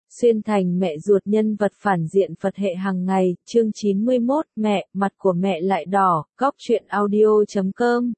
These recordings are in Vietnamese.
Xuyên thành mẹ ruột nhân vật phản diện Phật hệ hàng ngày, chương 91, mẹ, mặt của mẹ lại đỏ, góc truyện audio.com.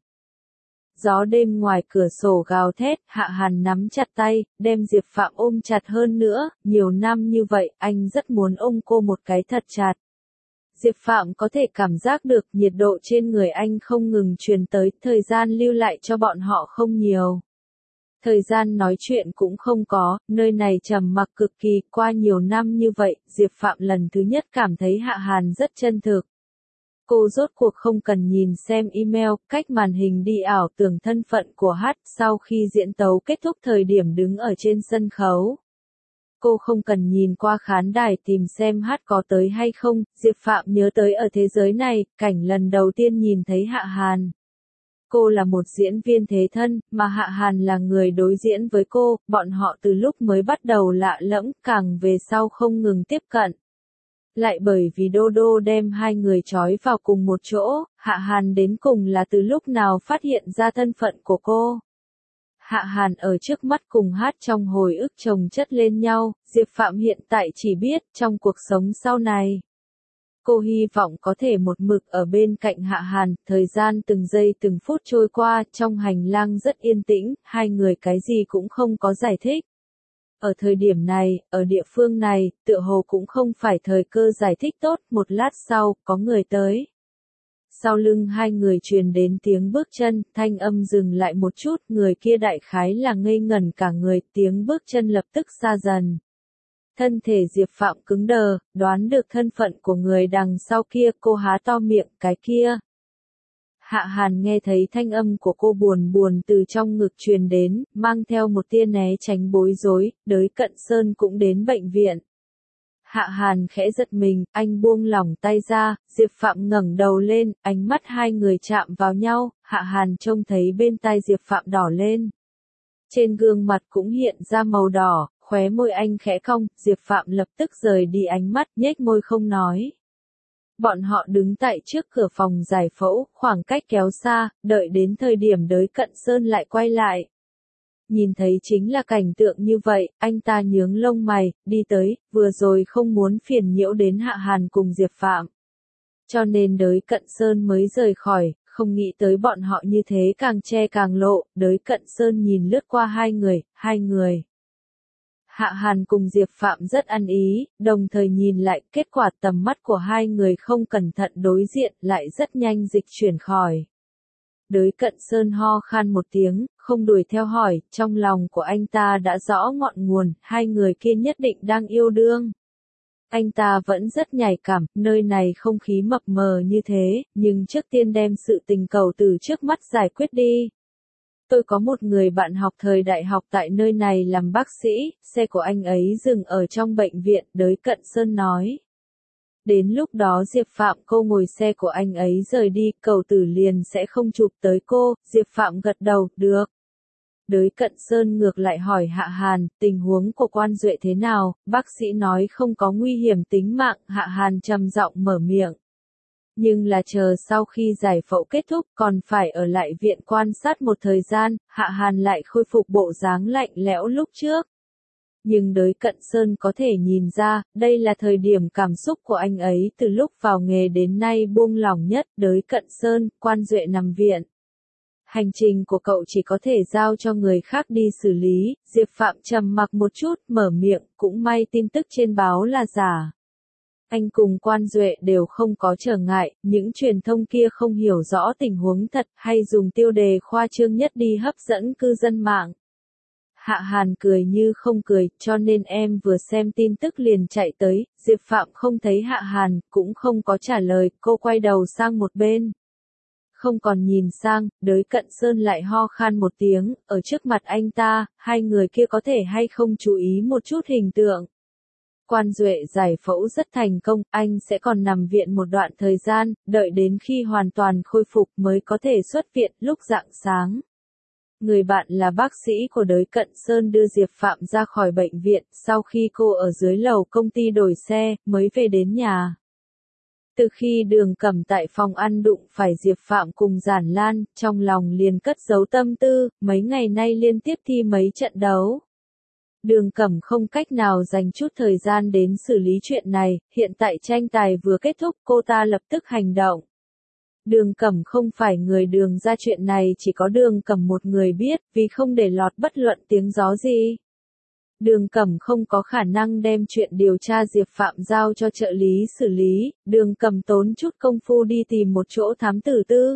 Gió đêm ngoài cửa sổ gào thét, Hạ Hàn nắm chặt tay, đem Diệp Phạm ôm chặt hơn nữa, nhiều năm như vậy, anh rất muốn ôm cô một cái thật chặt. Diệp Phạm có thể cảm giác được nhiệt độ trên người anh không ngừng truyền tới, thời gian lưu lại cho bọn họ không nhiều. Thời gian nói chuyện cũng không có, nơi này trầm mặc cực kỳ, qua nhiều năm như vậy, Diệp Phạm lần thứ nhất cảm thấy Hạ Hàn rất chân thực. Cô rốt cuộc không cần nhìn xem email, cách màn hình đi ảo tưởng thân phận của Hát sau khi diễn tấu kết thúc thời điểm đứng ở trên sân khấu. Cô không cần nhìn qua khán đài tìm xem Hát có tới hay không, Diệp Phạm nhớ tới ở thế giới này, cảnh lần đầu tiên nhìn thấy Hạ Hàn. Cô là một diễn viên thế thân, mà Hạ Hàn là người đối diễn với cô, bọn họ từ lúc mới bắt đầu lạ lẫm, càng về sau không ngừng tiếp cận. Lại bởi vì Đô Đô đem hai người trói vào cùng một chỗ, Hạ Hàn đến cùng là từ lúc nào phát hiện ra thân phận của cô. Hạ Hàn ở trước mắt cùng Hát trong hồi ức chồng chất lên nhau, Diệp Phạm hiện tại chỉ biết trong cuộc sống sau này. Cô hy vọng có thể một mực ở bên cạnh Hạ Hàn, thời gian từng giây từng phút trôi qua, trong hành lang rất yên tĩnh, hai người cái gì cũng không có giải thích. Ở thời điểm này, ở địa phương này, tựa hồ cũng không phải thời cơ giải thích tốt, một lát sau, có người tới. Sau lưng hai người truyền đến tiếng bước chân, thanh âm dừng lại một chút, người kia đại khái là ngây ngẩn cả người, tiếng bước chân lập tức xa dần. Thân thể Diệp Phạm cứng đờ, đoán được thân phận của người đằng sau kia, cô há to miệng, cái kia. Hạ Hàn nghe thấy thanh âm của cô buồn buồn từ trong ngực truyền đến, mang theo một tia né tránh bối rối, Đới Cận Sơn cũng đến bệnh viện. Hạ Hàn khẽ giật mình, anh buông lỏng tay ra, Diệp Phạm ngẩng đầu lên, ánh mắt hai người chạm vào nhau, Hạ Hàn trông thấy bên tai Diệp Phạm đỏ lên. Trên gương mặt cũng hiện ra màu đỏ, khóe môi anh khẽ cong, Diệp Phạm lập tức rời đi ánh mắt, nhếch môi không nói. Bọn họ đứng tại trước cửa phòng giải phẫu, khoảng cách kéo xa, đợi đến thời điểm Đới Cận Sơn lại quay lại. Nhìn thấy chính là cảnh tượng như vậy, anh ta nhướng lông mày, đi tới, vừa rồi không muốn phiền nhiễu đến Hạ Hàn cùng Diệp Phạm. Cho nên Đới Cận Sơn mới rời khỏi, không nghĩ tới bọn họ như thế càng che càng lộ, Đới Cận Sơn nhìn lướt qua hai người. Hạ Hàn cùng Diệp Phạm rất ăn ý, đồng thời nhìn lại, kết quả tầm mắt của hai người không cẩn thận đối diện, lại rất nhanh dịch chuyển khỏi. Đới Cận Sơn ho khan một tiếng, không đuổi theo hỏi, trong lòng của anh ta đã rõ ngọn nguồn, hai người kia nhất định đang yêu đương. Anh ta vẫn rất nhạy cảm, nơi này không khí mập mờ như thế, nhưng trước tiên đem sự tình cầu từ trước mắt giải quyết đi. Tôi có một người bạn học thời đại học tại nơi này làm bác sĩ, xe của anh ấy dừng ở trong bệnh viện, Đới Cận Sơn nói. Đến lúc đó Diệp Phạm cô ngồi xe của anh ấy rời đi, cầu tử liền sẽ không chụp tới cô, Diệp Phạm gật đầu, được. Đới Cận Sơn ngược lại hỏi Hạ Hàn, tình huống của Quan Duệ thế nào, bác sĩ nói không có nguy hiểm tính mạng, Hạ Hàn trầm giọng mở miệng. Nhưng là chờ sau khi giải phẫu kết thúc còn phải ở lại viện quan sát một thời gian, Hạ Hàn lại khôi phục bộ dáng lạnh lẽo lúc trước. Nhưng Đới Cận Sơn có thể nhìn ra, đây là thời điểm cảm xúc của anh ấy từ lúc vào nghề đến nay buông lỏng nhất. Đới Cận Sơn, Quan Duệ nằm viện. Hành trình của cậu chỉ có thể giao cho người khác đi xử lý, Diệp Phạm trầm mặc một chút, mở miệng, cũng may tin tức trên báo là giả. Anh cùng Quan Duệ đều không có trở ngại, những truyền thông kia không hiểu rõ tình huống thật hay dùng tiêu đề khoa trương nhất đi hấp dẫn cư dân mạng. Hạ Hàn cười như không cười, cho nên em vừa xem tin tức liền chạy tới, Diệp Phạm không thấy Hạ Hàn, cũng không có trả lời, cô quay đầu sang một bên. Không còn nhìn sang, Đới Cận Sơn lại ho khan một tiếng, ở trước mặt anh ta, hai người kia có thể hay không chú ý một chút hình tượng. Quan Duệ giải phẫu rất thành công, anh sẽ còn nằm viện một đoạn thời gian, đợi đến khi hoàn toàn khôi phục mới có thể xuất viện lúc rạng sáng. Người bạn là bác sĩ của Đới Cận Sơn đưa Diệp Phạm ra khỏi bệnh viện, sau khi cô ở dưới lầu công ty đổi xe, mới về đến nhà. Từ khi Đường Cẩm tại phòng ăn đụng phải Diệp Phạm cùng Giản Lan, trong lòng liền cất giấu tâm tư, mấy ngày nay liên tiếp thi mấy trận đấu. Đường Cẩm không cách nào dành chút thời gian đến xử lý chuyện này, hiện tại tranh tài vừa kết thúc cô ta lập tức hành động. Đường Cẩm không phải người Đường ra chuyện này chỉ có Đường Cẩm một người biết, vì không để lọt bất luận tiếng gió gì. Đường Cẩm không có khả năng đem chuyện điều tra Diệp Phạm giao cho trợ lý xử lý, Đường Cẩm tốn chút công phu đi tìm một chỗ thám tử tư.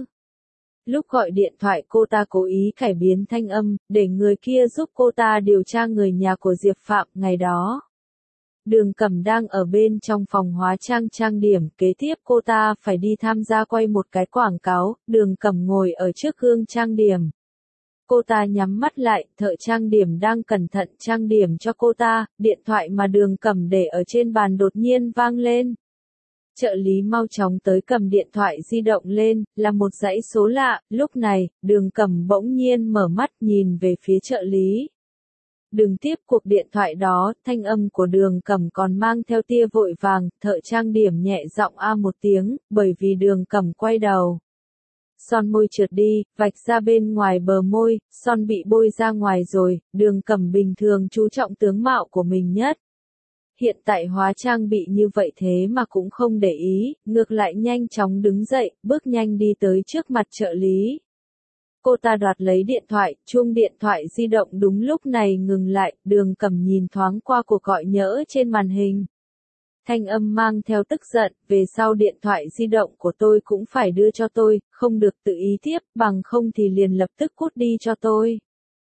Lúc gọi điện thoại cô ta cố ý cải biến thanh âm, để người kia giúp cô ta điều tra người nhà của Diệp Phạm ngày đó. Đường Cẩm đang ở bên trong phòng hóa trang trang điểm, kế tiếp cô ta phải đi tham gia quay một cái quảng cáo, Đường Cẩm ngồi ở trước gương trang điểm. Cô ta nhắm mắt lại, thợ trang điểm đang cẩn thận trang điểm cho cô ta, điện thoại mà Đường Cẩm để ở trên bàn đột nhiên vang lên. Trợ lý mau chóng tới cầm điện thoại di động lên, là một dãy số lạ, lúc này, Đường Cẩm bỗng nhiên mở mắt nhìn về phía trợ lý. Đừng tiếp cuộc điện thoại đó, thanh âm của Đường Cẩm còn mang theo tia vội vàng, thợ trang điểm nhẹ giọng a một tiếng, bởi vì Đường Cẩm quay đầu. Son môi trượt đi, vạch ra bên ngoài bờ môi, son bị bôi ra ngoài rồi, Đường Cẩm bình thường chú trọng tướng mạo của mình nhất. Hiện tại hóa trang bị như vậy thế mà cũng không để ý, ngược lại nhanh chóng đứng dậy, bước nhanh đi tới trước mặt trợ lý. Cô ta đoạt lấy điện thoại, chuông điện thoại di động đúng lúc này ngừng lại, Đường Cẩm nhìn thoáng qua cuộc gọi nhỡ trên màn hình. Thanh âm mang theo tức giận, về sau điện thoại di động của tôi cũng phải đưa cho tôi, không được tự ý tiếp, bằng không thì liền lập tức cút đi cho tôi.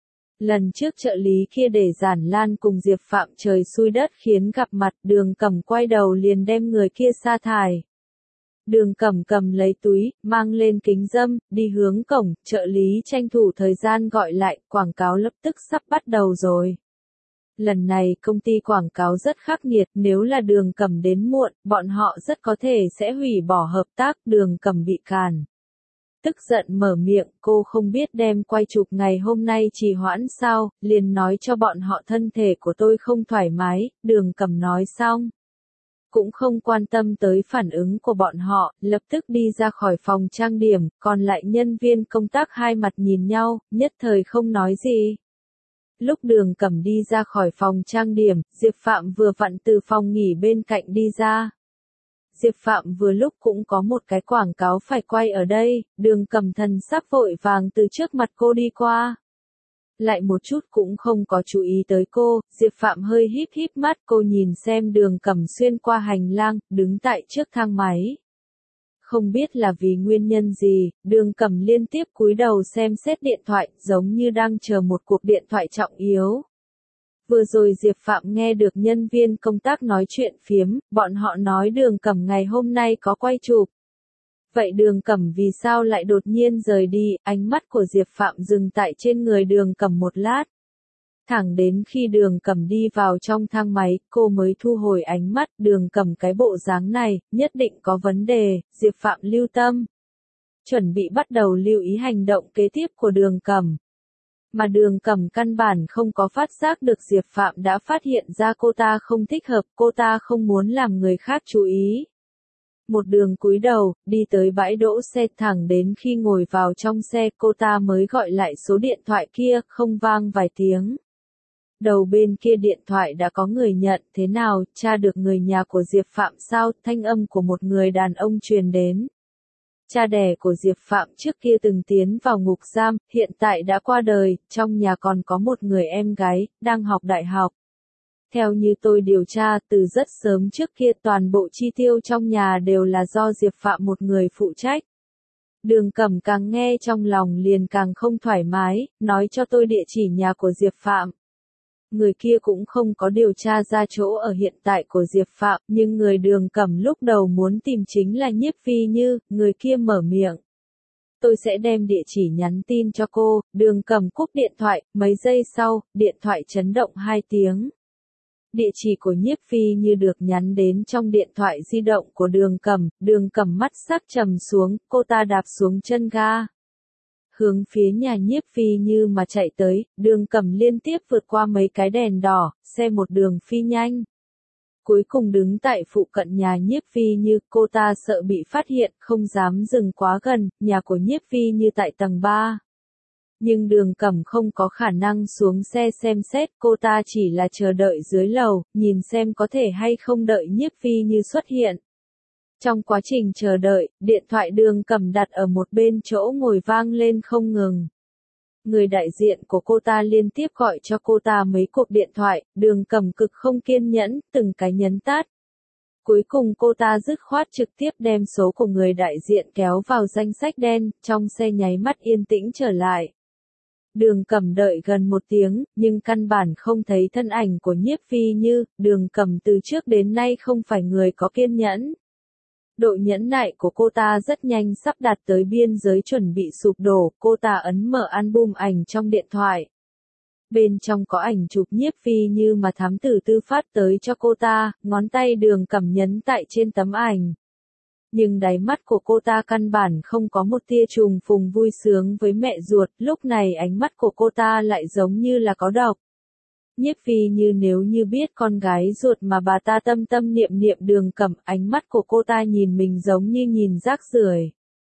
Lần trước trợ lý kia để Giản Lan cùng Diệp Phạm trời xui đất khiến gặp mặt, Đường Cẩm quay đầu liền đem người kia sa thải. Đường Cẩm cầm lấy túi, mang lên kính râm, đi hướng cổng, trợ lý tranh thủ thời gian gọi lại, quảng cáo lập tức sắp bắt đầu rồi. Lần này công ty quảng cáo rất khắc nghiệt, nếu là Đường Cẩm đến muộn, bọn họ rất có thể sẽ hủy bỏ hợp tác, Đường Cẩm bị càn. Tức giận mở miệng, cô không biết đem quay chụp ngày hôm nay trì hoãn sao, liền nói cho bọn họ thân thể của tôi không thoải mái, Đường Cẩm nói xong. Cũng không quan tâm tới phản ứng của bọn họ, lập tức đi ra khỏi phòng trang điểm, còn lại nhân viên công tác hai mặt nhìn nhau, nhất thời không nói gì. Lúc Đường Cẩm đi ra khỏi phòng trang điểm, Diệp Phạm vừa vặn từ phòng nghỉ bên cạnh đi ra. Diệp Phạm vừa lúc cũng có một cái quảng cáo phải quay ở đây, Đường Cẩm thần sắc vội vàng từ trước mặt cô đi qua. Lại một chút cũng không có chú ý tới cô, Diệp Phạm hơi híp híp mắt, cô nhìn xem Đường Cẩm xuyên qua hành lang, đứng tại trước thang máy. Không biết là vì nguyên nhân gì, Đường Cẩm liên tiếp cúi đầu xem xét điện thoại, giống như đang chờ một cuộc điện thoại trọng yếu. Vừa rồi Diệp Phạm nghe được nhân viên công tác nói chuyện phiếm, bọn họ nói Đường Cẩm ngày hôm nay có quay chụp. Vậy Đường Cẩm vì sao lại đột nhiên rời đi, ánh mắt của Diệp Phạm dừng tại trên người Đường Cẩm một lát. Thẳng đến khi Đường Cẩm đi vào trong thang máy, cô mới thu hồi ánh mắt, Đường Cẩm cái bộ dáng này, nhất định có vấn đề, Diệp Phạm lưu tâm. Chuẩn bị bắt đầu lưu ý hành động kế tiếp của Đường Cẩm. Mà Đường Cẩm căn bản không có phát giác được Diệp Phạm đã phát hiện ra cô ta không thích hợp, cô ta không muốn làm người khác chú ý. Một đường cúi đầu, đi tới bãi đỗ xe thẳng đến khi ngồi vào trong xe cô ta mới gọi lại số điện thoại kia, không vang vài tiếng. Đầu bên kia điện thoại đã có người nhận, thế nào, tra được người nhà của Diệp Phạm sao, thanh âm của một người đàn ông truyền đến. Cha đẻ của Diệp Phạm trước kia từng tiến vào ngục giam, hiện tại đã qua đời, trong nhà còn có một người em gái, đang học đại học. Theo như tôi điều tra, từ rất sớm trước kia toàn bộ chi tiêu trong nhà đều là do Diệp Phạm một người phụ trách. Đường Cẩm càng nghe trong lòng liền càng không thoải mái, nói cho tôi địa chỉ nhà của Diệp Phạm. Người kia cũng không có điều tra ra chỗ ở hiện tại của Diệp Phạm, nhưng người Đường Cẩm lúc đầu muốn tìm chính là Nhiếp Phi Như, người kia mở miệng. Tôi sẽ đem địa chỉ nhắn tin cho cô, Đường Cẩm cúp điện thoại, mấy giây sau, điện thoại chấn động 2 tiếng. Địa chỉ của Nhiếp Phi Như được nhắn đến trong điện thoại di động của Đường Cẩm mắt sắc trầm xuống, cô ta đạp xuống chân ga. Hướng phía nhà Nhiếp Phi Như mà chạy tới, Đường Cẩm liên tiếp vượt qua mấy cái đèn đỏ, xe một đường phi nhanh. Cuối cùng đứng tại phụ cận nhà Nhiếp Phi Như, cô ta sợ bị phát hiện, không dám dừng quá gần, nhà của Nhiếp Phi Như tại tầng 3. Nhưng Đường Cẩm không có khả năng xuống xe xem xét, cô ta chỉ là chờ đợi dưới lầu, nhìn xem có thể hay không đợi Nhiếp Phi Như xuất hiện. Trong quá trình chờ đợi, điện thoại Đường Cẩm đặt ở một bên chỗ ngồi vang lên không ngừng. Người đại diện của cô ta liên tiếp gọi cho cô ta mấy cuộc điện thoại, Đường Cẩm cực không kiên nhẫn, từng cái nhấn tát. Cuối cùng cô ta dứt khoát trực tiếp đem số của người đại diện kéo vào danh sách đen, trong xe nháy mắt yên tĩnh trở lại. Đường Cẩm đợi gần 1 tiếng, nhưng căn bản không thấy thân ảnh của Nhiếp Phi Như, Đường Cẩm từ trước đến nay không phải người có kiên nhẫn. Độ nhẫn nại của cô ta rất nhanh sắp đạt tới biên giới chuẩn bị sụp đổ, cô ta ấn mở album ảnh trong điện thoại. Bên trong có ảnh chụp Nhiếp Phi Như mà thám tử Tư phát tới cho cô ta, ngón tay Đường Cẩm nhấn tại trên tấm ảnh. Nhưng đáy mắt của cô ta căn bản không có một tia trùng phùng vui sướng với mẹ ruột, lúc này ánh mắt của cô ta lại giống như là có độc. Nhiếp Phi Như nếu như biết con gái ruột mà bà ta tâm tâm niệm niệm Đường Cẩm, ánh mắt của cô ta nhìn mình giống như nhìn rác rưởi.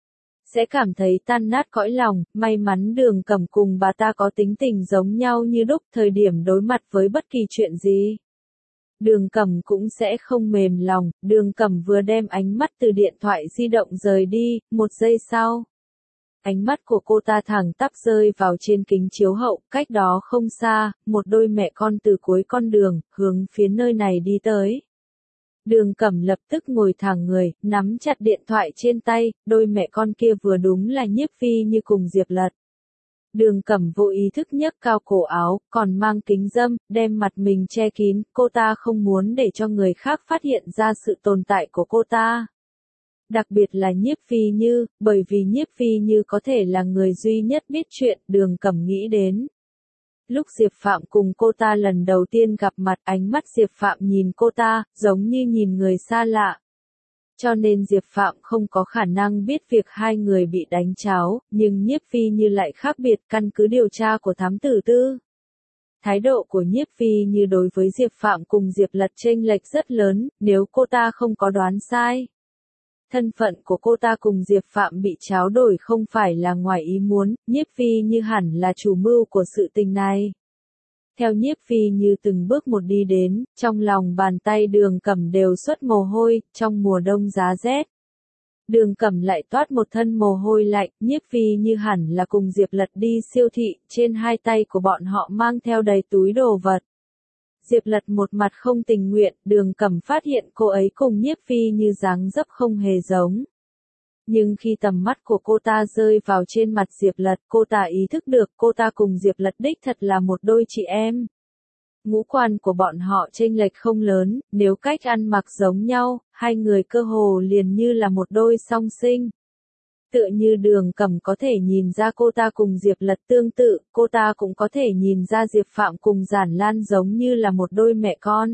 Sẽ cảm thấy tan nát cõi lòng, may mắn Đường Cẩm cùng bà ta có tính tình giống nhau như đúc, thời điểm đối mặt với bất kỳ chuyện gì. Đường Cẩm cũng sẽ không mềm lòng, Đường Cẩm vừa đem ánh mắt từ điện thoại di động rời đi, 1 giây sau. Ánh mắt của cô ta thẳng tắp rơi vào trên kính chiếu hậu, cách đó không xa, một đôi mẹ con từ cuối con đường, hướng phía nơi này đi tới. Đường Cẩm lập tức ngồi thẳng người, nắm chặt điện thoại trên tay, đôi mẹ con kia vừa đúng là Nhiếp Phi Như cùng Diệp Lật. Đường Cẩm vô ý thức nhấc cao cổ áo, còn mang kính râm, đem mặt mình che kín, cô ta không muốn để cho người khác phát hiện ra sự tồn tại của cô ta. Đặc biệt là Nhiếp Phi Như, bởi vì Nhiếp Phi Như có thể là người duy nhất biết chuyện, Đường Cẩm nghĩ đến. Lúc Diệp Phạm cùng cô ta lần đầu tiên gặp mặt, ánh mắt Diệp Phạm nhìn cô ta, giống như nhìn người xa lạ. Cho nên Diệp Phạm không có khả năng biết việc hai người bị đánh cháo, nhưng Nhiếp Phi Như lại khác biệt, căn cứ điều tra của thám tử Tư. Thái độ của Nhiếp Phi Như đối với Diệp Phạm cùng Diệp Lật chênh lệch rất lớn, nếu cô ta không có đoán sai. Thân phận của cô ta cùng Diệp Phạm bị tráo đổi không phải là ngoài ý muốn, Nhiếp Phi Như hẳn là chủ mưu của sự tình này. Theo Nhiếp Phi Như từng bước một đi đến, trong lòng bàn tay Đường Cẩm đều xuất mồ hôi, trong mùa đông giá rét. Đường Cẩm lại toát một thân mồ hôi lạnh, Nhiếp Phi Như hẳn là cùng Diệp Lật đi siêu thị, trên hai tay của bọn họ mang theo đầy túi đồ vật. Diệp Lật một mặt không tình nguyện, Đường Cẩm phát hiện cô ấy cùng Nhiếp Phi Như dáng dấp không hề giống. Nhưng khi tầm mắt của cô ta rơi vào trên mặt Diệp Lật, cô ta ý thức được cô ta cùng Diệp Lật đích thật là một đôi chị em. Ngũ quan của bọn họ chênh lệch không lớn, nếu cách ăn mặc giống nhau, hai người cơ hồ liền như là một đôi song sinh. Tựa như Đường Cẩm có thể nhìn ra cô ta cùng Diệp Lật tương tự, cô ta cũng có thể nhìn ra Diệp Phạm cùng Giản Lan giống như là một đôi mẹ con.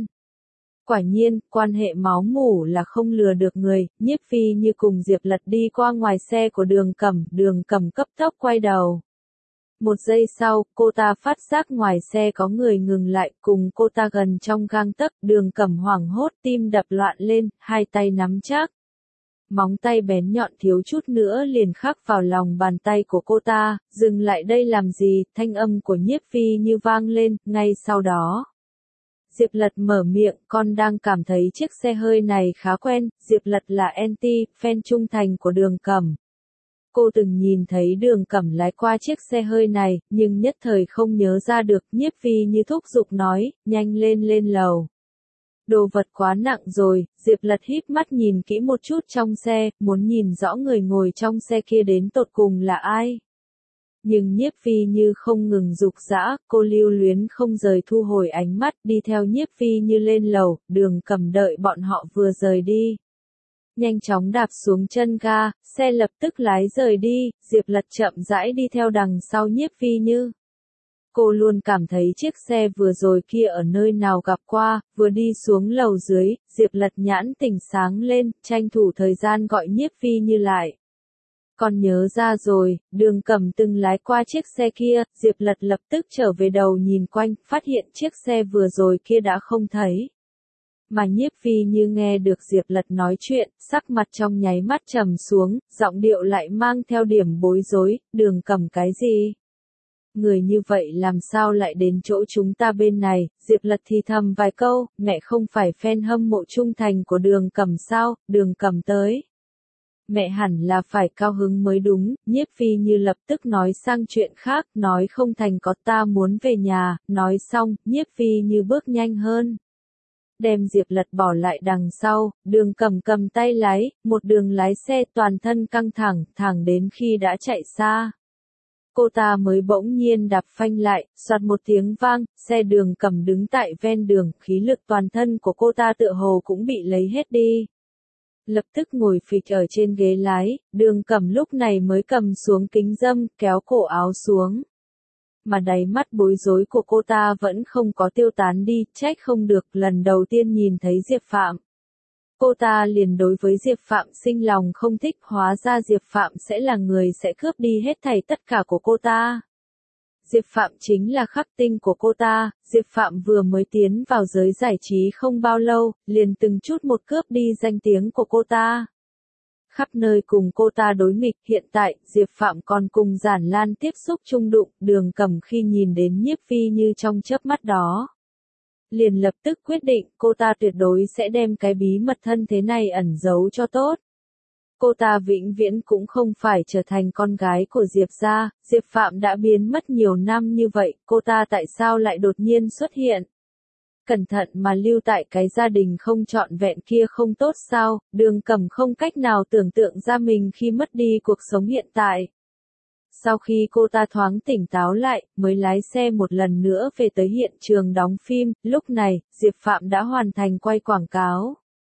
Quả nhiên, quan hệ máu mủ là không lừa được người, Nhiếp Phi Như cùng Diệp Lật đi qua ngoài xe của Đường Cẩm cấp tốc quay đầu. 1 giây sau, cô ta phát giác ngoài xe có người ngừng lại, cùng cô ta gần trong gang tấc, Đường Cẩm hoảng hốt, tim đập loạn lên, hai tay nắm chắc. Móng tay bén nhọn thiếu chút nữa liền khắc vào lòng bàn tay của cô ta, dừng lại đây làm gì, thanh âm của Nhiếp Phi Như vang lên, ngay sau đó. Diệp Lật mở miệng, con đang cảm thấy chiếc xe hơi này khá quen, Diệp Lật là fan trung thành của Đường Cẩm. Cô từng nhìn thấy Đường Cẩm lái qua chiếc xe hơi này, nhưng nhất thời không nhớ ra được, Nhiếp Phi Như thúc giục nói, nhanh lên lầu. Đồ vật quá nặng rồi, Diệp Lật híp mắt nhìn kỹ một chút trong xe, muốn nhìn rõ người ngồi trong xe kia đến tột cùng là ai. Nhưng Nhiếp Phi Như không ngừng giục giã, cô lưu luyến không rời thu hồi ánh mắt, đi theo Nhiếp Phi Như lên lầu, Đường Cẩm đợi bọn họ vừa rời đi. Nhanh chóng đạp xuống chân ga, xe lập tức lái rời đi, Diệp Lật chậm rãi đi theo đằng sau Nhiếp Phi Như. Cô luôn cảm thấy chiếc xe vừa rồi kia ở nơi nào gặp qua, vừa đi xuống lầu dưới, Diệp Lật nhãn tỉnh sáng lên, tranh thủ thời gian gọi Nhiếp Phi Như lại. Con nhớ ra rồi, Đường Cẩm từng lái qua chiếc xe kia, Diệp Lật lập tức trở về đầu nhìn quanh, phát hiện chiếc xe vừa rồi kia đã không thấy. Mà Nhiếp Phi Như nghe được Diệp Lật nói chuyện, sắc mặt trong nháy mắt trầm xuống, giọng điệu lại mang theo điểm bối rối, Đường Cẩm cái gì? Người như vậy làm sao lại đến chỗ chúng ta bên này, Diệp Lật thì thầm vài câu, mẹ không phải fan hâm mộ trung thành của Đường Cầm sao, Đường Cầm tới. Mẹ hẳn là phải cao hứng mới đúng, Nhiếp Phi Như lập tức nói sang chuyện khác, nói không thành có ta muốn về nhà, nói xong, Nhiếp Phi Như bước nhanh hơn. Đem Diệp Lật bỏ lại đằng sau, Đường Cầm cầm tay lái, một đường lái xe toàn thân căng thẳng, thẳng đến khi đã chạy xa. Cô ta mới bỗng nhiên đạp phanh lại, soạt một tiếng vang, xe Đường Cầm đứng tại ven đường, khí lực toàn thân của cô ta tựa hồ cũng bị lấy hết đi. Lập tức ngồi phịch ở trên ghế lái, Đường Cầm lúc này mới cầm xuống kính râm, kéo cổ áo xuống. Mà đáy mắt bối rối của cô ta vẫn không có tiêu tán đi, trách không được, lần đầu tiên nhìn thấy Diệp Phạm. Cô ta liền đối với Diệp Phạm sinh lòng không thích, hóa ra Diệp Phạm sẽ là người sẽ cướp đi hết thảy tất cả của cô ta. Diệp Phạm chính là khắc tinh của cô ta, Diệp Phạm vừa mới tiến vào giới giải trí không bao lâu, liền từng chút một cướp đi danh tiếng của cô ta. Khắp nơi cùng cô ta đối nghịch, hiện tại, Diệp Phạm còn cùng Giản Lan tiếp xúc chung đụng, Đường Cầm khi nhìn đến Nhiếp Phi Như trong chớp mắt đó. Liền lập tức quyết định, cô ta tuyệt đối sẽ đem cái bí mật thân thế này ẩn giấu cho tốt. Cô ta vĩnh viễn cũng không phải trở thành con gái của Diệp gia, Diệp Phạm đã biến mất nhiều năm như vậy, cô ta tại sao lại đột nhiên xuất hiện? Cẩn thận mà lưu tại cái gia đình không trọn vẹn kia không tốt sao, Đường Cầm không cách nào tưởng tượng ra mình khi mất đi cuộc sống hiện tại. Sau khi cô ta thoáng tỉnh táo lại, mới lái xe một lần nữa về tới hiện trường đóng phim, lúc này, Diệp Phạm đã hoàn thành quay quảng cáo.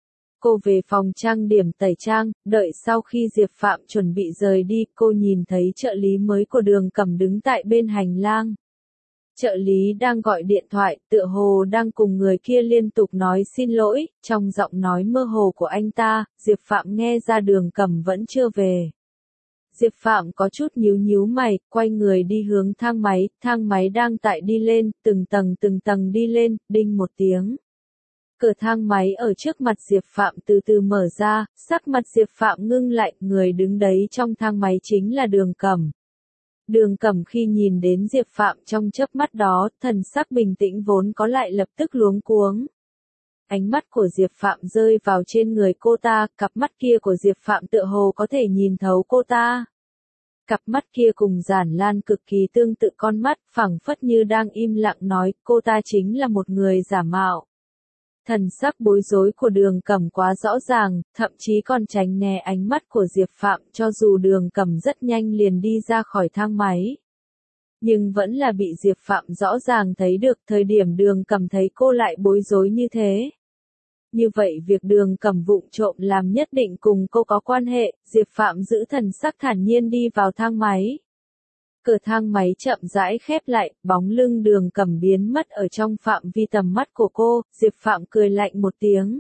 Cô về phòng trang điểm tẩy trang, đợi sau khi Diệp Phạm chuẩn bị rời đi, cô nhìn thấy trợ lý mới của Đường Cầm đứng tại bên hành lang. Trợ lý đang gọi điện thoại, tựa hồ đang cùng người kia liên tục nói xin lỗi, trong giọng nói mơ hồ của anh ta, Diệp Phạm nghe ra Đường Cầm vẫn chưa về. Diệp Phạm có chút nhíu nhíu mày, quay người đi hướng thang máy đang tại đi lên, từng tầng đi lên, đinh một tiếng. Cửa thang máy ở trước mặt Diệp Phạm từ từ mở ra, sắc mặt Diệp Phạm ngưng lại, người đứng đấy trong thang máy chính là Đường Cầm. Đường Cầm khi nhìn đến Diệp Phạm trong chớp mắt đó, thần sắc bình tĩnh vốn có lại lập tức luống cuống. Ánh mắt của Diệp Phạm rơi vào trên người cô ta, cặp mắt kia của Diệp Phạm tựa hồ có thể nhìn thấu cô ta. Cặp mắt kia cùng Giản Lan cực kỳ tương tự con mắt, phảng phất như đang im lặng nói, cô ta chính là một người giả mạo. Thần sắc bối rối của Đường Cầm quá rõ ràng, thậm chí còn tránh né ánh mắt của Diệp Phạm, cho dù Đường Cầm rất nhanh liền đi ra khỏi thang máy. Nhưng vẫn là bị Diệp Phạm rõ ràng thấy được, thời điểm Đường Cầm thấy cô lại bối rối như thế. Như vậy việc Đường Cầm vụng trộm làm nhất định cùng cô có quan hệ, Diệp Phạm giữ thần sắc thản nhiên đi vào thang máy. Cửa thang máy chậm rãi khép lại, bóng lưng Đường Cầm biến mất ở trong phạm vi tầm mắt của cô, Diệp Phạm cười lạnh một tiếng.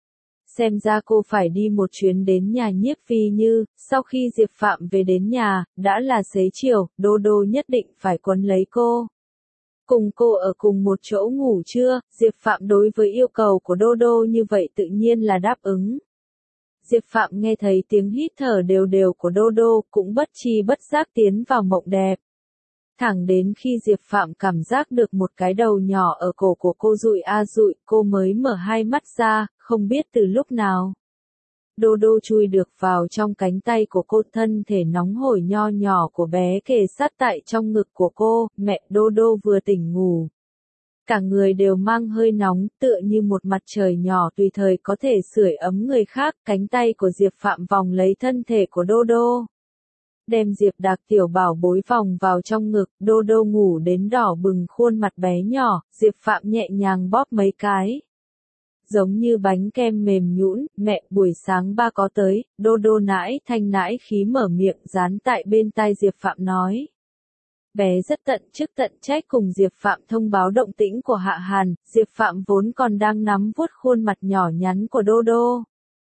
Xem ra cô phải đi một chuyến đến nhà Nhiếp Phi Như, sau khi Diệp Phạm về đến nhà, đã là xế chiều, Đô Đô nhất định phải quấn lấy cô. Cùng cô ở cùng một chỗ ngủ trưa, Diệp Phạm đối với yêu cầu của Đô Đô như vậy tự nhiên là đáp ứng. Diệp Phạm nghe thấy tiếng hít thở đều đều của Đô Đô, cũng bất chi bất giác tiến vào mộng đẹp. Thẳng đến khi Diệp Phạm cảm giác được một cái đầu nhỏ ở cổ của cô dụi dụi, cô mới mở hai mắt ra, không biết từ lúc nào. Đô Đô chui được vào trong cánh tay của cô, thân thể nóng hổi nho nhỏ của bé kề sát tại trong ngực của cô, mẹ Đô Đô vừa tỉnh ngủ. Cả người đều mang hơi nóng, tựa như một mặt trời nhỏ tùy thời có thể sưởi ấm người khác, cánh tay của Diệp Phạm vòng lấy thân thể của Đô Đô. Đem Diệp Đạc tiểu bảo bối vòng vào trong ngực, Đô Đô ngủ đến đỏ bừng khuôn mặt bé nhỏ, Diệp Phạm nhẹ nhàng bóp mấy cái. Giống như bánh kem mềm nhũn, mẹ buổi sáng ba có tới, Đô Đô nãi thanh nãi khí mở miệng dán tại bên tai Diệp Phạm nói. Bé rất tận chức tận trách cùng Diệp Phạm thông báo động tĩnh của Hạ Hàn, Diệp Phạm vốn còn đang nắm vuốt khuôn mặt nhỏ nhắn của Đô Đô.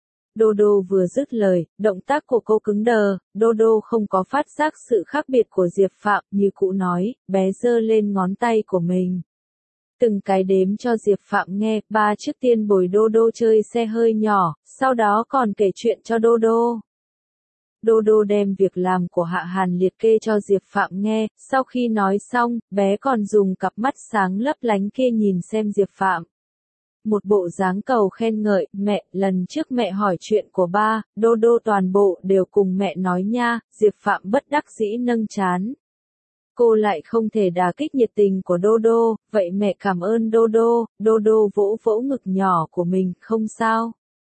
Đô Đô vừa dứt lời, động tác của cô cứng đờ, Đô Đô không có phát giác sự khác biệt của Diệp Phạm, như cụ nói, bé giơ lên ngón tay của mình. Từng cái đếm cho Diệp Phạm nghe, ba trước tiên bồi Đô Đô chơi xe hơi nhỏ, sau đó còn kể chuyện cho Đô Đô. Đô đô đem việc làm của Hạ Hàn liệt kê cho Diệp Phạm nghe, sau khi nói xong, bé còn dùng cặp mắt sáng lấp lánh kia nhìn xem Diệp Phạm. Một bộ dáng cầu khen ngợi, mẹ, lần trước mẹ hỏi chuyện của ba, đô đô toàn bộ đều cùng mẹ nói nha, Diệp Phạm bất đắc dĩ nâng trán. Cô lại không thể đả kích nhiệt tình của đô đô, vậy mẹ cảm ơn đô đô vỗ vỗ ngực nhỏ của mình, không sao.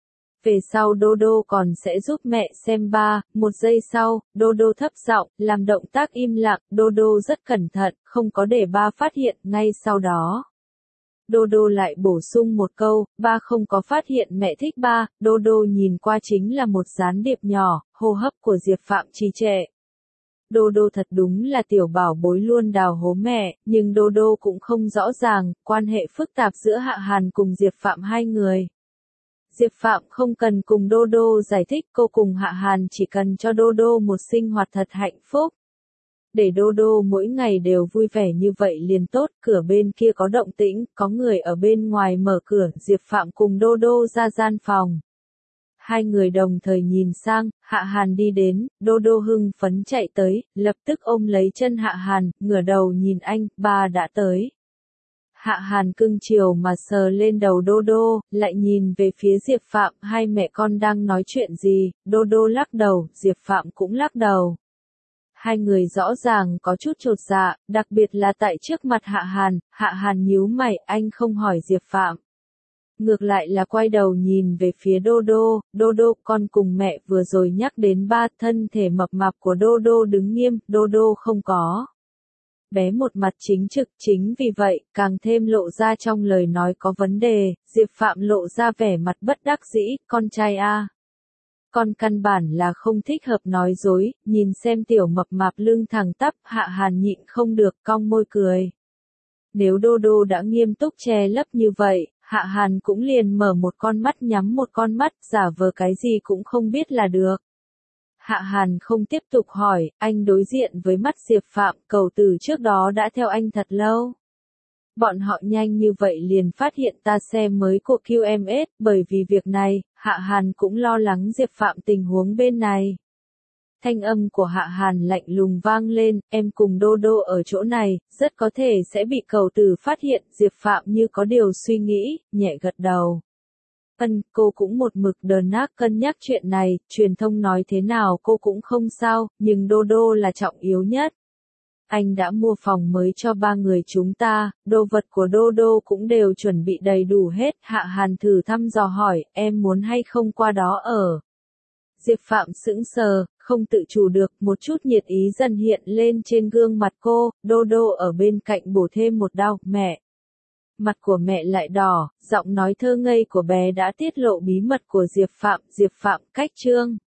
Về sau đô đô còn sẽ giúp mẹ xem ba, một giây sau, đô đô thấp giọng, làm động tác im lặng, đô đô rất cẩn thận, không có để ba phát hiện, ngay sau đó. Đô đô lại bổ sung một câu, ba không có phát hiện mẹ thích ba, đô đô nhìn qua chính là một gián điệp nhỏ, hô hấp của Diệp Phạm trì trệ. Đô đô thật đúng là tiểu bảo bối luôn đào hố mẹ, nhưng đô đô cũng không rõ ràng, quan hệ phức tạp giữa Hạ Hàn cùng Diệp Phạm hai người. Diệp Phạm không cần cùng đô đô giải thích, cô cùng Hạ Hàn chỉ cần cho đô đô một sinh hoạt thật hạnh phúc. Để đô đô mỗi ngày đều vui vẻ như vậy liền tốt, cửa bên kia có động tĩnh, có người ở bên ngoài mở cửa, Diệp Phạm cùng đô đô ra gian phòng. Hai người đồng thời nhìn sang, Hạ Hàn đi đến, đô đô hưng phấn chạy tới, lập tức ôm lấy chân Hạ Hàn, ngửa đầu nhìn anh, ba đã tới. Hạ Hàn cưng chiều mà sờ lên đầu đô đô, lại nhìn về phía Diệp Phạm, hai mẹ con đang nói chuyện gì, đô đô lắc đầu, Diệp Phạm cũng lắc đầu. Hai người rõ ràng có chút chột dạ, đặc biệt là tại trước mặt Hạ Hàn nhíu mày, anh không hỏi Diệp Phạm. Ngược lại là quay đầu nhìn về phía đô đô con cùng mẹ vừa rồi nhắc đến ba, thân thể mập mạp của đô đô đứng nghiêm, đô đô không có. Bé một mặt chính trực, chính vì vậy, càng thêm lộ ra trong lời nói có vấn đề, Diệp Phạm lộ ra vẻ mặt bất đắc dĩ, con trai a. Con căn bản là không thích hợp nói dối, nhìn xem tiểu mập mạp lưng thẳng tắp, Hạ Hàn nhịn không được cong môi cười. Nếu đô đô đã nghiêm túc che lấp như vậy, Hạ Hàn cũng liền mở một con mắt nhắm một con mắt, giả vờ cái gì cũng không biết là được. Hạ Hàn không tiếp tục hỏi, anh đối diện với mắt Diệp Phạm, cầu từ trước đó đã theo anh thật lâu. Bọn họ nhanh như vậy liền phát hiện ta xe mới của QMS, bởi vì việc này, Hạ Hàn cũng lo lắng Diệp Phạm tình huống bên này. Thanh âm của Hạ Hàn lạnh lùng vang lên, em cùng đô đô ở chỗ này, rất có thể sẽ bị cầu từ phát hiện, Diệp Phạm như có điều suy nghĩ, nhẹ gật đầu. Cô cũng một mực đờ nác cân nhắc chuyện này, truyền thông nói thế nào cô cũng không sao, nhưng đô đô là trọng yếu nhất. Anh đã mua phòng mới cho ba người chúng ta, đồ vật của đô đô cũng đều chuẩn bị đầy đủ hết, Hạ Hàn thử thăm dò hỏi, em muốn hay không qua đó ở. Diệp Phạm sững sờ, không tự chủ được, một chút nhiệt ý dần hiện lên trên gương mặt cô, đô đô ở bên cạnh bổ thêm một đao, mẹ. Mặt của mẹ lại đỏ, giọng nói thơ ngây của bé đã tiết lộ bí mật của Diệp Phạm cách chương.